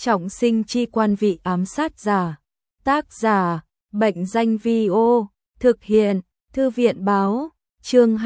Trọng sinh chi quan vị ám sát giả. Tác giả, Bệnh danh Vi-ô. Thực hiện, Thư viện báo. Chương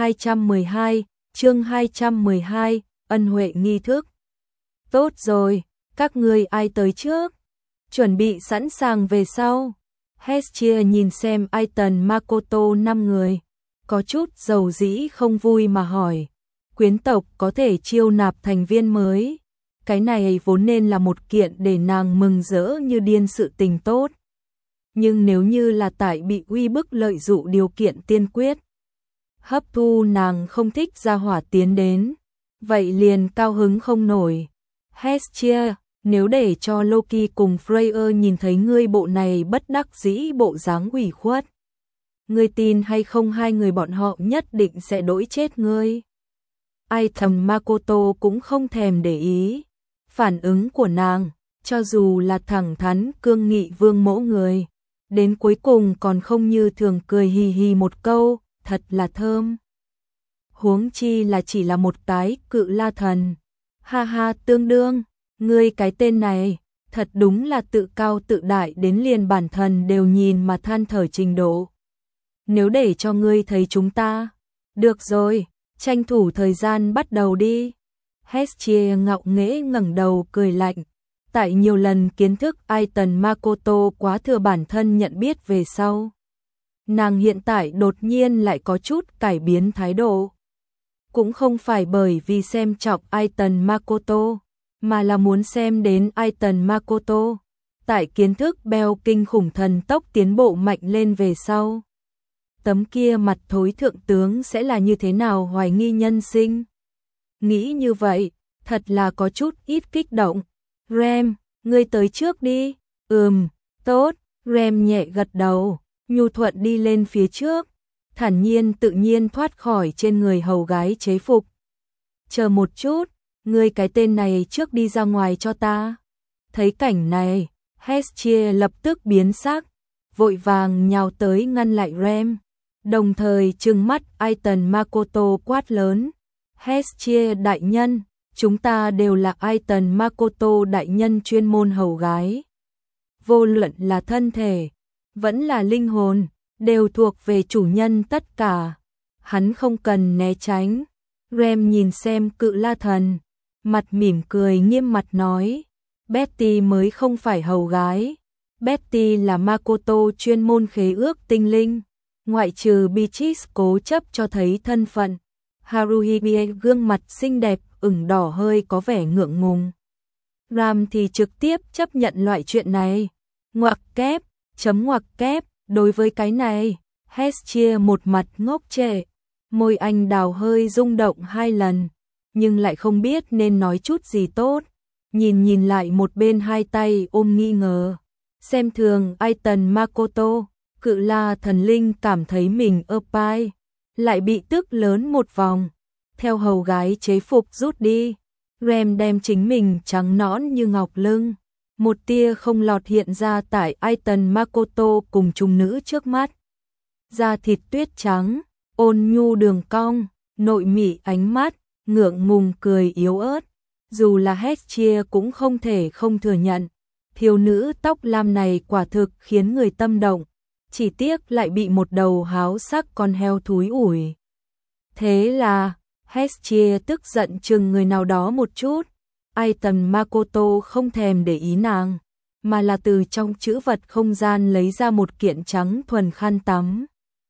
212, ân huệ nghi thức. Tốt rồi, các ngươi ai tới trước? Chuẩn bị sẵn sàng về sau. Hestia nhìn xem Aiton Makoto 5 người. Có chút dầu dĩ không vui mà hỏi. Quyến tộc có thể chiêu nạp thành viên mới. Cái này vốn nên là một kiện để nàng mừng rỡ như điên sự tình tốt. Nhưng nếu như là tại bị uy bức lợi dụ điều kiện tiên quyết, hấp thu nàng không thích gia hỏa tiến đến, vậy liền cao hứng không nổi. Hestia, nếu để cho Loki cùng Freyr nhìn thấy ngươi bộ này bất đắc dĩ bộ dáng ủy khuất, ngươi tin hay không hai người bọn họ nhất định sẽ đỗi chết ngươi. Aiton Makoto cũng không thèm để ý. Phản ứng của nàng, cho dù là thẳng thắn cương nghị vương mẫu người, đến cuối cùng còn không như thường cười hì hì một câu, thật là thơm. Huống chi là chỉ là một cái cự la thần. Ha ha, tương đương, ngươi cái tên này, thật đúng là tự cao tự đại đến liền bản thân đều nhìn mà than thở trình độ. Nếu để cho ngươi thấy chúng ta, được rồi, tranh thủ thời gian bắt đầu đi. Hestia ngạo nghễ ngẩng đầu cười lạnh. Tại nhiều lần kiến thức Aiton Makoto quá thừa bản thân nhận biết về sau, nàng hiện tại đột nhiên lại có chút cải biến thái độ. Cũng không phải bởi vì xem trọng Aiton Makoto, mà là muốn xem đến Aiton Makoto tại kiến thức beo kinh khủng thần tốc tiến bộ mạnh lên về sau. Tấm kia mặt thối thượng tướng sẽ là như thế nào hoài nghi nhân sinh. Nghĩ như vậy, thật là có chút ít kích động. Rem, ngươi tới trước đi. Tốt. Rem nhẹ gật đầu, nhu thuận đi lên phía trước, thản nhiên tự nhiên thoát khỏi trên người hầu gái chế phục. Chờ một chút, ngươi cái tên này trước đi ra ngoài cho ta. Thấy cảnh này, Hestia lập tức biến sắc, vội vàng nhào tới ngăn lại Rem, đồng thời trừng mắt Aiton Makoto quát lớn. Hestia đại nhân, chúng ta đều là Aiton Makoto đại nhân chuyên môn hầu gái. Vô luận là thân thể, vẫn là linh hồn, đều thuộc về chủ nhân tất cả. Hắn không cần né tránh. Rem nhìn xem cự la thần, mặt mỉm cười nghiêm mặt nói. Betty mới không phải hầu gái. Betty là Makoto chuyên môn khế ước tinh linh. Ngoại trừ Beatrice cố chấp cho thấy thân phận, Haruhibie gương mặt xinh đẹp ửng đỏ hơi có vẻ ngượng ngùng. Ram thì trực tiếp chấp nhận loại chuyện này. Ngoặc kép, ngoặc kép, đối với cái này, Hestia một mặt ngốc trệ, môi anh đào hơi rung động 2 lần, nhưng lại không biết nên nói chút gì tốt. Nhìn lại một bên hai tay ôm nghi ngờ, xem thường Aiton Makoto, cự la thần linh cảm thấy mình ơ pai, lại bị tức lớn một vòng. Theo hầu gái chế phục rút đi, Rem đem chính mình trắng nõn như ngọc lưng, một tia không lọt hiện ra tại Aiton Makoto cùng trung nữ trước mắt. Da thịt tuyết trắng, ôn nhu đường cong, nội mị ánh mắt, ngượng ngùng cười yếu ớt. Dù là Hestia cũng không thể không thừa nhận, thiếu nữ tóc lam này quả thực khiến người tâm động, chỉ tiếc lại bị một đầu háo sắc con heo thúi ủi. Thế là Hestia tức giận chừng người nào đó một chút. Aiton Makoto không thèm để ý nàng, mà là từ trong trữ vật không gian lấy ra một kiện trắng thuần khăn tắm,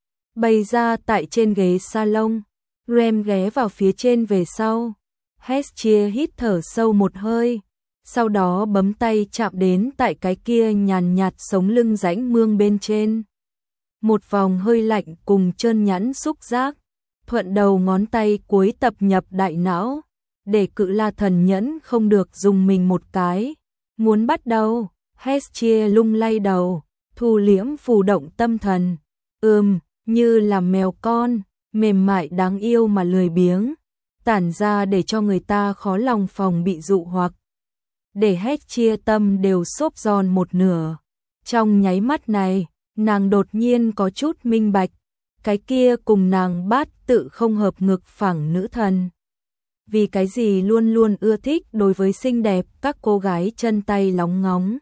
bày ra tại trên ghế salon. Rem ghé vào phía trên về sau. Hestia hít thở sâu một hơi, sau đó bấm tay chạm đến tại cái kia nhàn nhạt sống lưng rãnh mương bên trên. Một vòng hơi lạnh cùng trơn nhẵn xúc giác, thuận đầu ngón tay cuối tập nhập đại não, để cự la thần nhẫn không được dùng mình một cái. Muốn bắt đầu, Hestia lung lay đầu, thu liễm phù động tâm thần. Như là mèo con, mềm mại đáng yêu mà lười biếng, tản ra để cho người ta khó lòng phòng bị dụ hoặc. Để Hestia tâm đều xốp giòn một nửa. Trong nháy mắt này, nàng đột nhiên có chút minh bạch, cái kia cùng nàng bát tự không hợp ngực phẳng nữ thần. vì cái gì luôn luôn ưa thích đối với xinh đẹp các cô gái chân tay lóng ngóng.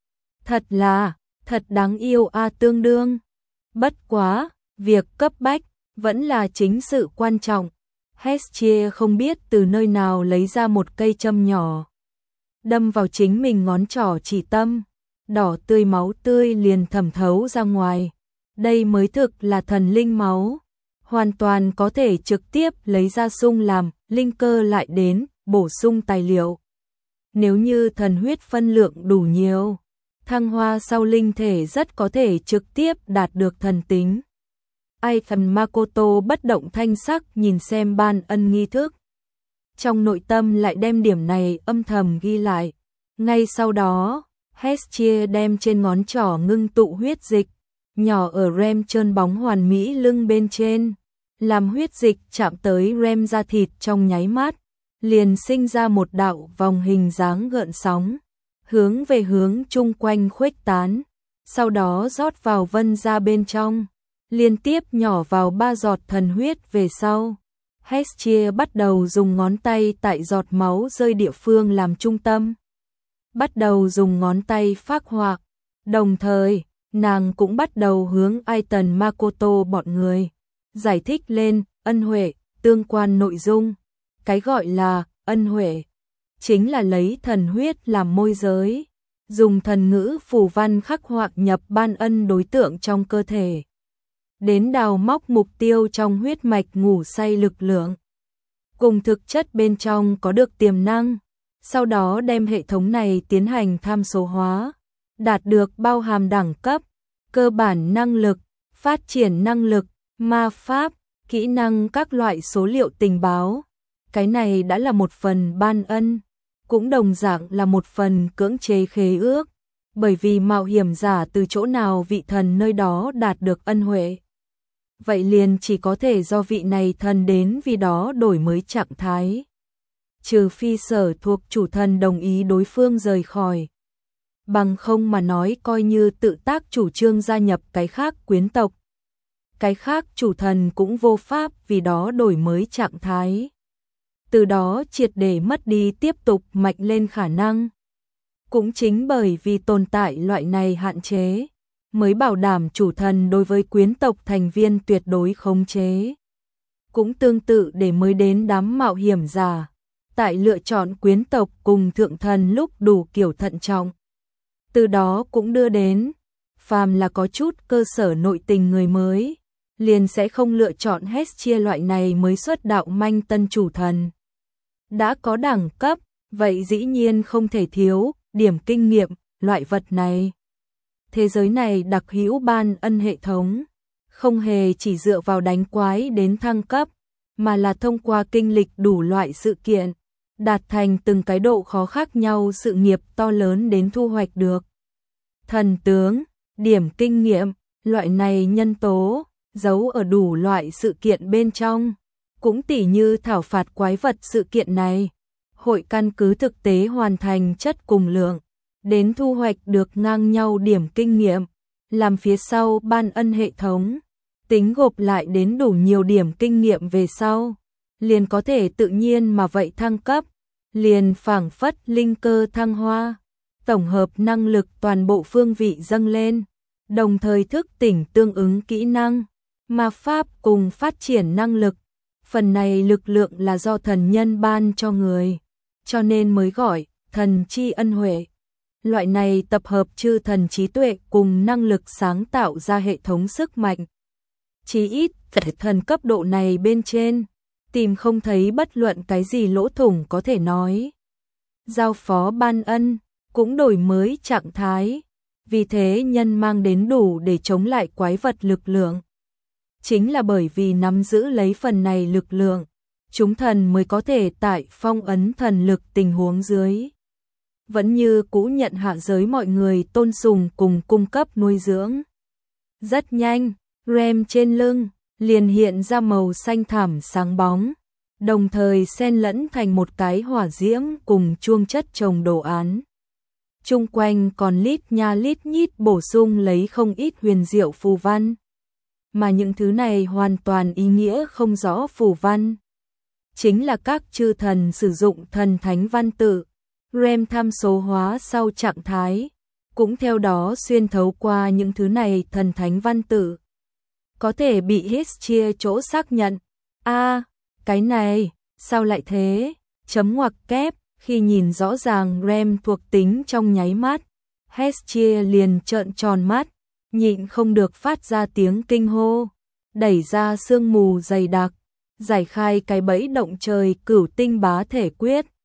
Thật đáng yêu tương đương. Bất quá, việc cấp bách vẫn là chính sự quan trọng. Hestia không biết từ nơi nào lấy ra một cây châm nhỏ, đâm vào chính mình ngón trỏ chỉ tâm, đỏ tươi máu tươi liền thẩm thấu ra ngoài. Đây mới thực là thần linh máu, hoàn toàn có thể trực tiếp lấy ra sung làm, linh cơ lại đến, bổ sung tài liệu. Nếu như thần huyết phân lượng đủ nhiều, thăng hoa sau linh thể rất có thể trực tiếp đạt được thần tính. Ai Makoto bất động thanh sắc nhìn xem ban ân nghi thức. Trong nội tâm lại đem điểm này âm thầm ghi lại. Ngay sau đó, Hestia đem trên ngón trỏ ngưng tụ huyết dịch, nhỏ ở rem trơn bóng hoàn mỹ lưng bên trên. Làm huyết dịch chạm tới rem da thịt trong nháy mắt, liền sinh ra một đạo vòng hình dáng gợn sóng, hướng về hướng chung quanh khuếch tán, sau đó rót vào vân ra bên trong, liên tiếp nhỏ vào 3 giọt thần huyết về sau. Hestia bắt đầu dùng ngón tay tại giọt máu rơi địa phương làm trung tâm, bắt đầu dùng ngón tay phác họa, đồng thời, nàng cũng bắt đầu hướng Aiton Makoto bọn người giải thích lên ân huệ, tương quan nội dung. Cái gọi là ân huệ chính là lấy thần huyết làm môi giới, dùng thần ngữ phù văn khắc họa nhập ban ân đối tượng trong cơ thể, đến đào móc mục tiêu trong huyết mạch ngủ say lực lượng, cùng thực chất bên trong có được tiềm năng, sau đó đem hệ thống này tiến hành tham số hóa, đạt được bao hàm đẳng cấp, cơ bản năng lực, phát triển năng lực, ma pháp, kỹ năng các loại số liệu tình báo. Cái này đã là một phần ban ân, cũng đồng dạng là một phần cưỡng chế khế ước, bởi vì mạo hiểm giả từ chỗ nào vị thần nơi đó đạt được ân huệ. Vậy liền chỉ có thể do vị này thần đến vì đó đổi mới trạng thái. Trừ phi sở thuộc chủ thần đồng ý đối phương rời khỏi. Bằng không mà nói coi như tự tác chủ trương gia nhập cái khác quyến tộc. Cái khác chủ thần cũng vô pháp vì đó đổi mới trạng thái. Từ đó triệt để mất đi tiếp tục mạnh lên khả năng. Cũng chính bởi vì tồn tại loại này hạn chế, mới bảo đảm chủ thần đối với quyến tộc thành viên tuyệt đối khống chế. Cũng tương tự để mới đến đám mạo hiểm giả, tại lựa chọn quyến tộc cùng thượng thần lúc đủ kiểu thận trọng. Từ đó cũng đưa đến, phàm là có chút cơ sở nội tình người mới, liền sẽ không lựa chọn Hestia loại này mới xuất đạo manh tân chủ thần. Đã có đẳng cấp, vậy dĩ nhiên không thể thiếu điểm kinh nghiệm, loại vật này. Thế giới này đặc hữu ban ân hệ thống, không hề chỉ dựa vào đánh quái đến thăng cấp, mà là thông qua kinh lịch đủ loại sự kiện, đạt thành từng cái độ khó khác nhau sự nghiệp to lớn đến thu hoạch được. Thần tướng, điểm kinh nghiệm, loại này nhân tố, giấu ở đủ loại sự kiện bên trong, cũng tỉ như thảo phạt quái vật sự kiện này, hội căn cứ thực tế hoàn thành chất cùng lượng, đến thu hoạch được ngang nhau điểm kinh nghiệm, làm phía sau ban ân hệ thống, tính gộp lại đến đủ nhiều điểm kinh nghiệm về sau, liền có thể tự nhiên mà vậy thăng cấp, liền phảng phất linh cơ thăng hoa, tổng hợp năng lực toàn bộ phương vị dâng lên, đồng thời thức tỉnh tương ứng kỹ năng, ma pháp cùng phát triển năng lực. Phần này lực lượng là do thần nhân ban cho người, cho nên mới gọi thần chi ân huệ. Loại này tập hợp chư thần trí tuệ cùng năng lực sáng tạo ra hệ thống sức mạnh. Chí ít, thần cấp độ này bên trên, tìm không thấy bất luận cái gì lỗ thủng có thể nói. Giao phó ban ân, cũng đổi mới trạng thái, vì thế nhân mang đến đủ để chống lại quái vật lực lượng. Chính là bởi vì nắm giữ lấy phần này lực lượng, chúng thần mới có thể tại phong ấn thần lực tình huống dưới. Vẫn như cũ nhận hạ giới mọi người tôn sùng cùng cung cấp nuôi dưỡng. Rất nhanh, rem trên lưng, liền hiện ra màu xanh thẳm sáng bóng, đồng thời xen lẫn thành một cái hỏa diễm cùng chuông chất trồng đồ án. Chung quanh còn lít nha lít nhít bổ sung lấy không ít huyền diệu phù văn. Mà những thứ này hoàn toàn ý nghĩa không rõ phù văn. chính là các chư thần sử dụng thần thánh văn tự, REM tham số hóa sau trạng thái, cũng theo đó xuyên thấu qua những thứ này thần thánh văn tự. Có thể bị Hestia chỗ xác nhận. Cái này, sao lại thế? Chấm ngoặc kép, khi nhìn rõ ràng REM thuộc tính trong nháy mắt, Hestia liền trợn tròn mắt, nhịn không được phát ra tiếng kinh hô, đẩy ra sương mù dày đặc, giải khai cái bẫy động trời cửu tinh bá thể quyết,